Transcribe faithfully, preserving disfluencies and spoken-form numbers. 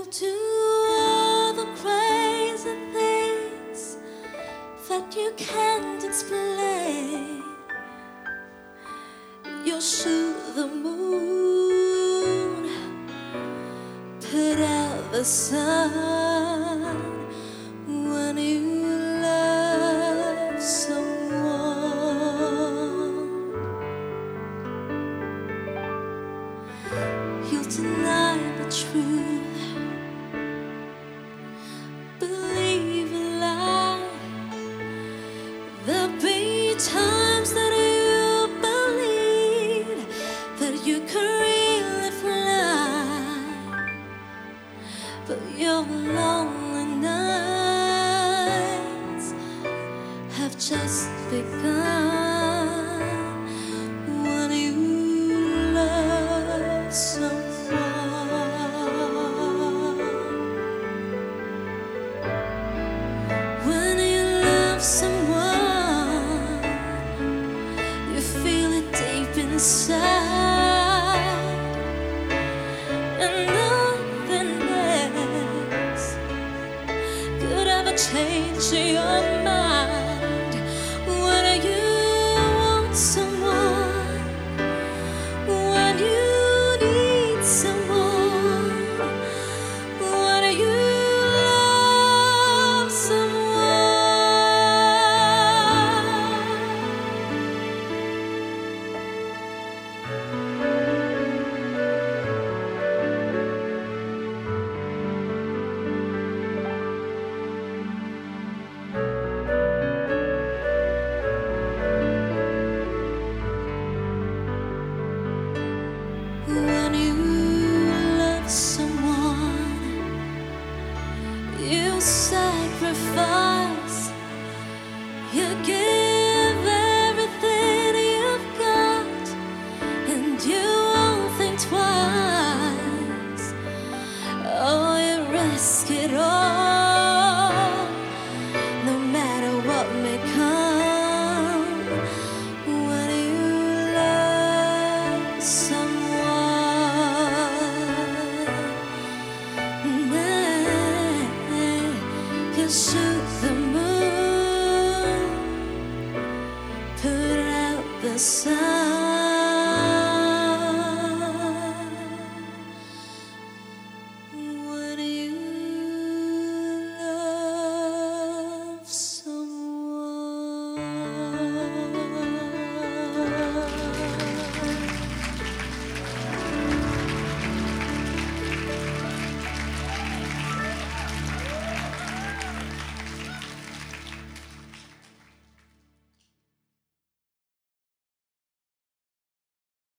do all the crazy things that you can't explain. You'll shoot the moon, put out the sun when you love someone. You'll deny the truth, believe a lie. There'll be times that you believe that you could really fly, but your lonely nights have just begun when you love someone. When you love someone, you feel it deep inside, and nothing else could ever change your mind. When you want someone, when you need someone, when you love When you love someone, you sacrifice, you give everything you've got, and you won't think twice. Oh, you risk it all, no matter what may come. When you love someone, you shoot the moon, put out the sun.